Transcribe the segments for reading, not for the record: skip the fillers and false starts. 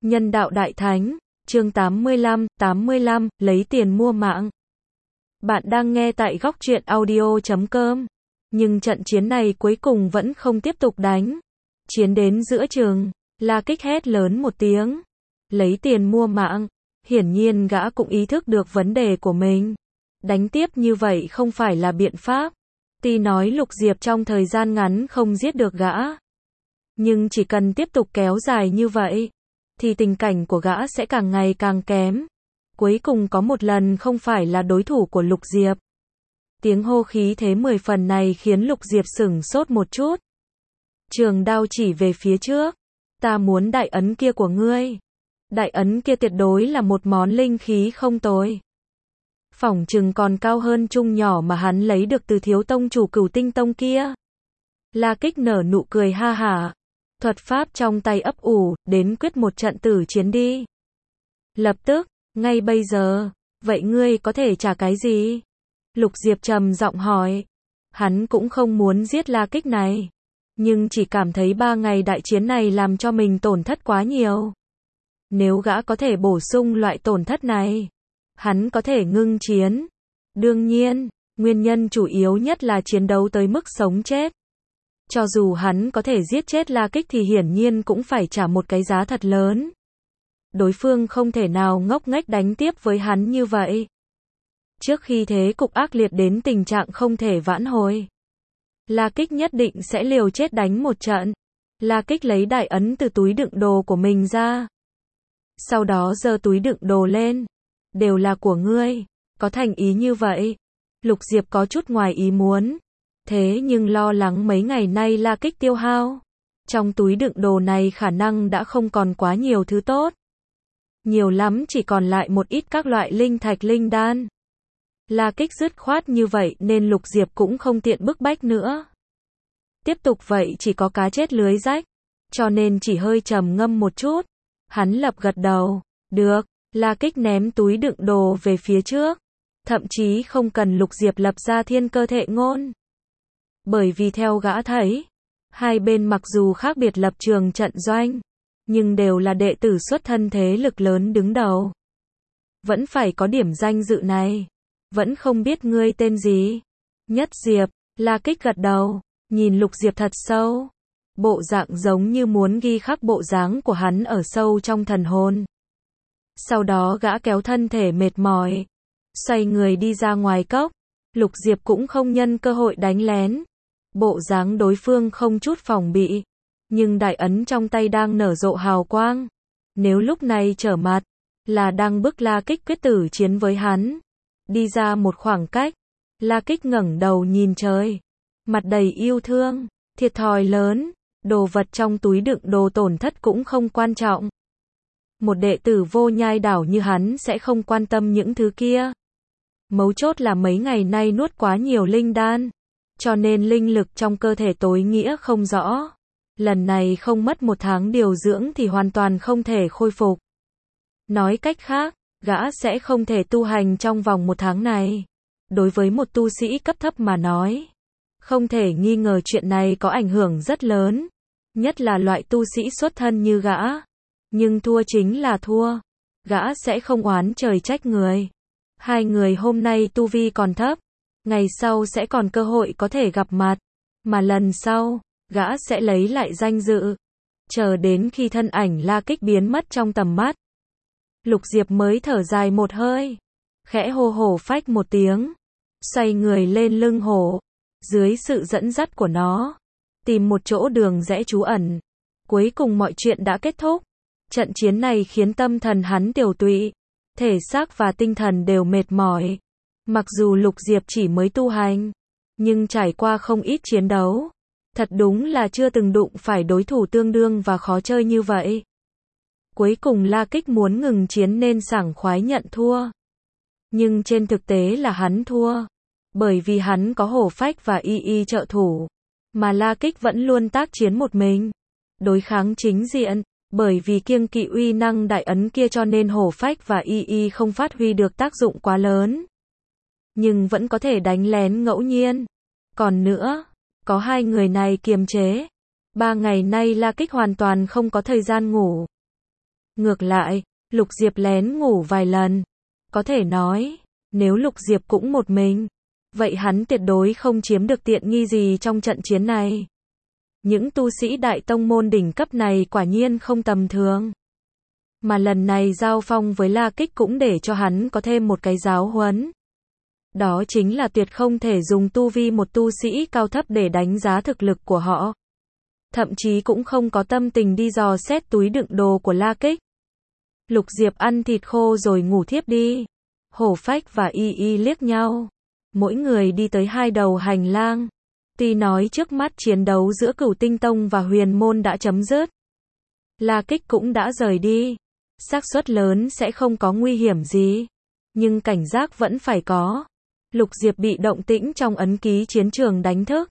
Nhân đạo đại thánh, chương 85, lấy tiền mua mạng. Bạn đang nghe tại góc truyện audio.com. Nhưng trận chiến này cuối cùng vẫn không tiếp tục đánh. Chiến đến giữa trường, La Kích hét lớn một tiếng. Lấy tiền mua mạng. Hiển nhiên gã cũng ý thức được vấn đề của mình. Đánh tiếp như vậy không phải là biện pháp. Tuy nói Lục Diệp trong thời gian ngắn không giết được gã. Nhưng chỉ cần tiếp tục kéo dài như vậy, thì tình cảnh của gã sẽ càng ngày càng kém. Cuối cùng có một lần không phải là đối thủ của Lục Diệp. Tiếng hô khí thế 10 phần này khiến Lục Diệp sửng sốt một chút. Trường đao chỉ về phía trước. Ta muốn đại ấn kia của ngươi. Đại ấn kia tuyệt đối là một món linh khí không tồi. Phỏng chừng còn cao hơn chung nhỏ mà hắn lấy được từ thiếu tông chủ Cửu Tinh Tông kia. La Kích nở nụ cười ha hả. Thuật pháp trong tay ấp ủ, đến quyết một trận tử chiến đi. Lập tức, ngay bây giờ, vậy ngươi có thể trả cái gì? Lục Diệp trầm giọng hỏi. Hắn cũng không muốn giết La Kích này. Nhưng chỉ cảm thấy 3 ngày đại chiến này làm cho mình tổn thất quá nhiều. Nếu gã có thể bổ sung loại tổn thất này, hắn có thể ngưng chiến. Đương nhiên, nguyên nhân chủ yếu nhất là chiến đấu tới mức sống chết. Cho dù hắn có thể giết chết La Kích thì hiển nhiên cũng phải trả một cái giá thật lớn. Đối phương không thể nào ngốc nghếch đánh tiếp với hắn như vậy. Trước khi thế cục ác liệt đến tình trạng không thể vãn hồi, La Kích nhất định sẽ liều chết đánh một trận. La Kích lấy đại ấn từ túi đựng đồ của mình ra. Sau đó giơ túi đựng đồ lên. Đều là của ngươi. Có thành ý như vậy. Lục Diệp có chút ngoài ý muốn. Thế nhưng lo lắng mấy ngày nay La Kích tiêu hao. Trong túi đựng đồ này khả năng đã không còn quá nhiều thứ tốt. Nhiều lắm chỉ còn lại một ít các loại linh thạch linh đan. La Kích dứt khoát như vậy nên Lục Diệp cũng không tiện bức bách nữa. Tiếp tục vậy chỉ có cá chết lưới rách. Cho nên chỉ hơi trầm ngâm một chút. Hắn lập gật đầu. Được, La Kích ném túi đựng đồ về phía trước. Thậm chí không cần Lục Diệp lập ra thiên cơ thệ ngôn. Bởi vì theo gã thấy, hai bên mặc dù khác biệt lập trường trận doanh, nhưng đều là đệ tử xuất thân thế lực lớn đứng đầu. Vẫn phải có điểm danh dự này. Vẫn không biết ngươi tên gì. Nhất Diệp. La Kích gật đầu, nhìn Lục Diệp thật sâu. Bộ dạng giống như muốn ghi khắc bộ dáng của hắn ở sâu trong thần hồn. Sau đó gã kéo thân thể mệt mỏi, xoay người đi ra ngoài cốc. Lục Diệp cũng không nhân cơ hội đánh lén. Bộ dáng đối phương không chút phòng bị, nhưng đại ấn trong tay đang nở rộ hào quang. Nếu lúc này trở mặt, là đang bức La Kích quyết tử chiến với hắn. Đi ra một khoảng cách, La Kích ngẩng đầu nhìn trời, mặt đầy yêu thương. Thiệt thòi lớn, đồ vật trong túi đựng đồ tổn thất cũng không quan trọng. Một đệ tử vô nhai đảo như hắn sẽ không quan tâm những thứ kia. Mấu chốt là mấy ngày nay nuốt quá nhiều linh đan, cho nên linh lực trong cơ thể tối nghĩa không rõ. Lần này không mất 1 tháng điều dưỡng thì hoàn toàn không thể khôi phục. Nói cách khác, gã sẽ không thể tu hành trong vòng 1 tháng này. Đối với một tu sĩ cấp thấp mà nói, không thể nghi ngờ chuyện này có ảnh hưởng rất lớn. Nhất là loại tu sĩ xuất thân như gã. Nhưng thua chính là thua. Gã sẽ không oán trời trách người. Hai người hôm nay tu vi còn thấp. Ngày sau sẽ còn cơ hội có thể gặp mặt. Mà lần sau, gã sẽ lấy lại danh dự. Chờ đến khi thân ảnh La Kích biến mất trong tầm mắt, Lục Diệp mới thở dài một hơi. Khẽ hô hổ phách một tiếng. Xoay người lên lưng hổ. Dưới sự dẫn dắt của nó, tìm một chỗ đường rẽ trú ẩn. Cuối cùng mọi chuyện đã kết thúc. Trận chiến này khiến tâm thần hắn tiểu tụy. Thể xác và tinh thần đều mệt mỏi. Mặc dù Lục Diệp chỉ mới tu hành, nhưng trải qua không ít chiến đấu. Thật đúng là chưa từng đụng phải đối thủ tương đương và khó chơi như vậy. Cuối cùng La Kích muốn ngừng chiến nên sảng khoái nhận thua. Nhưng trên thực tế là hắn thua. Bởi vì hắn có hổ phách và y trợ thủ. Mà La Kích vẫn luôn tác chiến một mình. Đối kháng chính diện. Bởi vì kiêng kỵ uy năng đại ấn kia cho nên hổ phách và y không phát huy được tác dụng quá lớn. Nhưng vẫn có thể đánh lén ngẫu nhiên. Còn nữa, có hai người này kiềm chế. 3 ngày nay La Kích hoàn toàn không có thời gian ngủ. Ngược lại, Lục Diệp lén ngủ vài lần. Có thể nói, nếu Lục Diệp cũng một mình, vậy hắn tuyệt đối không chiếm được tiện nghi gì trong trận chiến này. Những tu sĩ đại tông môn đỉnh cấp này quả nhiên không tầm thường. Mà lần này giao phong với La Kích cũng để cho hắn có thêm một cái giáo huấn. Đó chính là tuyệt không thể dùng tu vi một tu sĩ cao thấp để đánh giá thực lực của họ. Thậm chí cũng không có tâm tình đi dò xét túi đựng đồ của La Kích. Lục Diệp ăn thịt khô rồi ngủ thiếp đi. Hổ Phách và Y Y liếc nhau. Mỗi người đi tới hai đầu hành lang. Tuy nói trước mắt chiến đấu giữa Cửu Tinh Tông và Huyền Môn đã chấm dứt. La Kích cũng đã rời đi. Xác suất lớn sẽ không có nguy hiểm gì. Nhưng cảnh giác vẫn phải có. Lục Diệp bị động tĩnh trong ấn ký chiến trường đánh thức.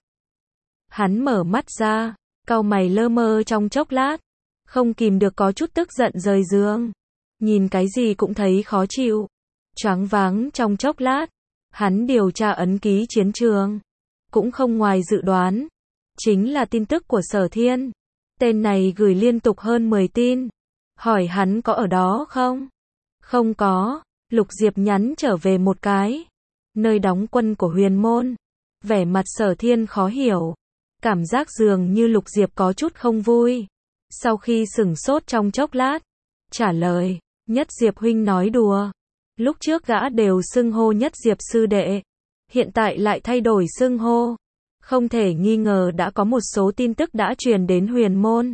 Hắn mở mắt ra, cau mày lơ mơ trong chốc lát. Không kìm được có chút tức giận rời giường. Nhìn cái gì cũng thấy khó chịu. Choáng váng trong chốc lát. Hắn điều tra ấn ký chiến trường. Cũng không ngoài dự đoán. Chính là tin tức của Sở Thiên. Tên này gửi liên tục hơn 10 tin. Hỏi hắn có ở đó không? Không có. Lục Diệp nhắn trở về một cái. Nơi đóng quân của Huyền Môn. Vẻ mặt Sở Thiên khó hiểu. Cảm giác dường như Lục Diệp có chút không vui. Sau khi sửng sốt trong chốc lát. Trả lời. Nhất Diệp huynh nói đùa. Lúc trước gã đều xưng hô Nhất Diệp sư đệ. Hiện tại lại thay đổi xưng hô. Không thể nghi ngờ đã có một số tin tức đã truyền đến Huyền Môn.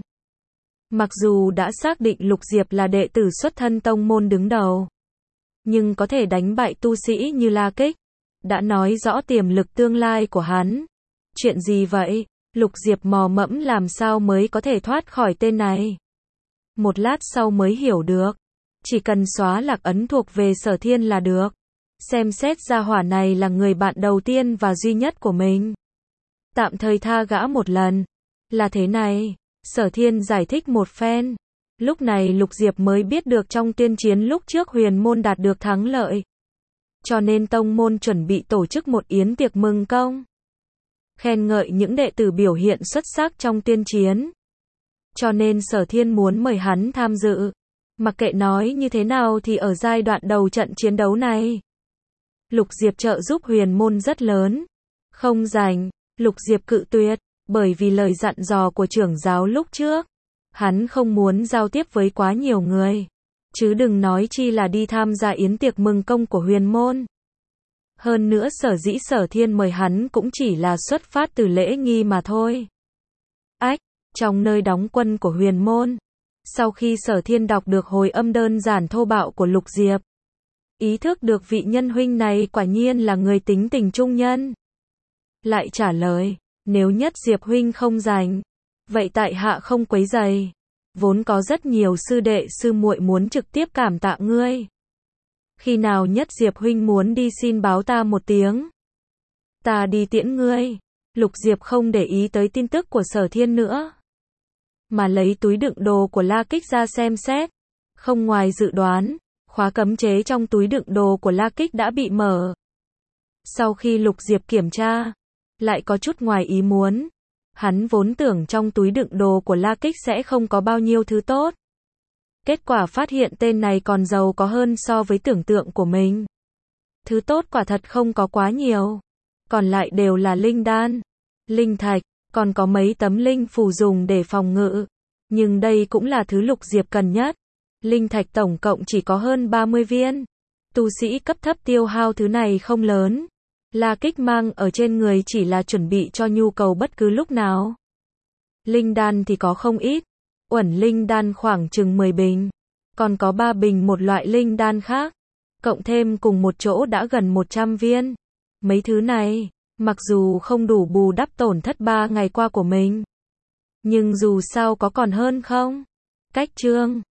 Mặc dù đã xác định Lục Diệp là đệ tử xuất thân tông môn đứng đầu. Nhưng có thể đánh bại tu sĩ như La Kích. Đã nói rõ tiềm lực tương lai của hắn. Chuyện gì vậy? Lục Diệp mò mẫm làm sao mới có thể thoát khỏi tên này. Một lát sau mới hiểu được. Chỉ cần xóa lạc ấn thuộc về Sở Thiên là được. Xem xét ra hỏa này là người bạn đầu tiên và duy nhất của mình. Tạm thời tha gã một lần. Là thế này. Sở Thiên giải thích một phen. Lúc này Lục Diệp mới biết được trong tuyên chiến lúc trước Huyền Môn đạt được thắng lợi. Cho nên tông môn chuẩn bị tổ chức một yến tiệc mừng công. Khen ngợi những đệ tử biểu hiện xuất sắc trong tuyên chiến. Cho nên Sở Thiên muốn mời hắn tham dự. Mặc kệ nói như thế nào thì ở giai đoạn đầu trận chiến đấu này. Lục Diệp trợ giúp Huyền Môn rất lớn. Không rảnh. Lục Diệp cự tuyệt. Bởi vì lời dặn dò của trưởng giáo lúc trước. Hắn không muốn giao tiếp với quá nhiều người. Chứ đừng nói chi là đi tham gia yến tiệc mừng công của Huyền Môn. Hơn nữa sở dĩ Sở Thiên mời hắn cũng chỉ là xuất phát từ lễ nghi mà thôi. Ách, trong nơi đóng quân của Huyền Môn. Sau khi Sở Thiên đọc được hồi âm đơn giản thô bạo của Lục Diệp. Ý thức được vị nhân huynh này quả nhiên là người tính tình trung nhân. Lại trả lời, nếu Nhất Diệp huynh không rảnh, vậy tại hạ không quấy rầy. Vốn có rất nhiều sư đệ sư muội muốn trực tiếp cảm tạ ngươi. Khi nào Nhất Diệp huynh muốn đi xin báo ta một tiếng. Ta đi tiễn ngươi. Lục Diệp không để ý tới tin tức của Sở Thiên nữa. Mà lấy túi đựng đồ của La Kích ra xem xét. Không ngoài dự đoán, khóa cấm chế trong túi đựng đồ của La Kích đã bị mở. Sau khi Lục Diệp kiểm tra, lại có chút ngoài ý muốn. Hắn vốn tưởng trong túi đựng đồ của La Kích sẽ không có bao nhiêu thứ tốt. Kết quả phát hiện tên này còn giàu có hơn so với tưởng tượng của mình. Thứ tốt quả thật không có quá nhiều. Còn lại đều là linh đan, linh thạch, còn có mấy tấm linh phù dùng để phòng ngự. Nhưng đây cũng là thứ Lục Diệp cần nhất. Linh thạch tổng cộng chỉ có hơn 30 viên. Tu sĩ cấp thấp tiêu hao thứ này không lớn. La Kích mang ở trên người chỉ là chuẩn bị cho nhu cầu bất cứ lúc nào. Linh đan thì có không ít. Uẩn linh đan khoảng chừng 10 bình. Còn có 3 bình một loại linh đan khác. Cộng thêm cùng một chỗ đã gần 100 viên. Mấy thứ này, mặc dù không đủ bù đắp tổn thất 3 ngày qua của mình. Nhưng dù sao có còn hơn không? Cách chương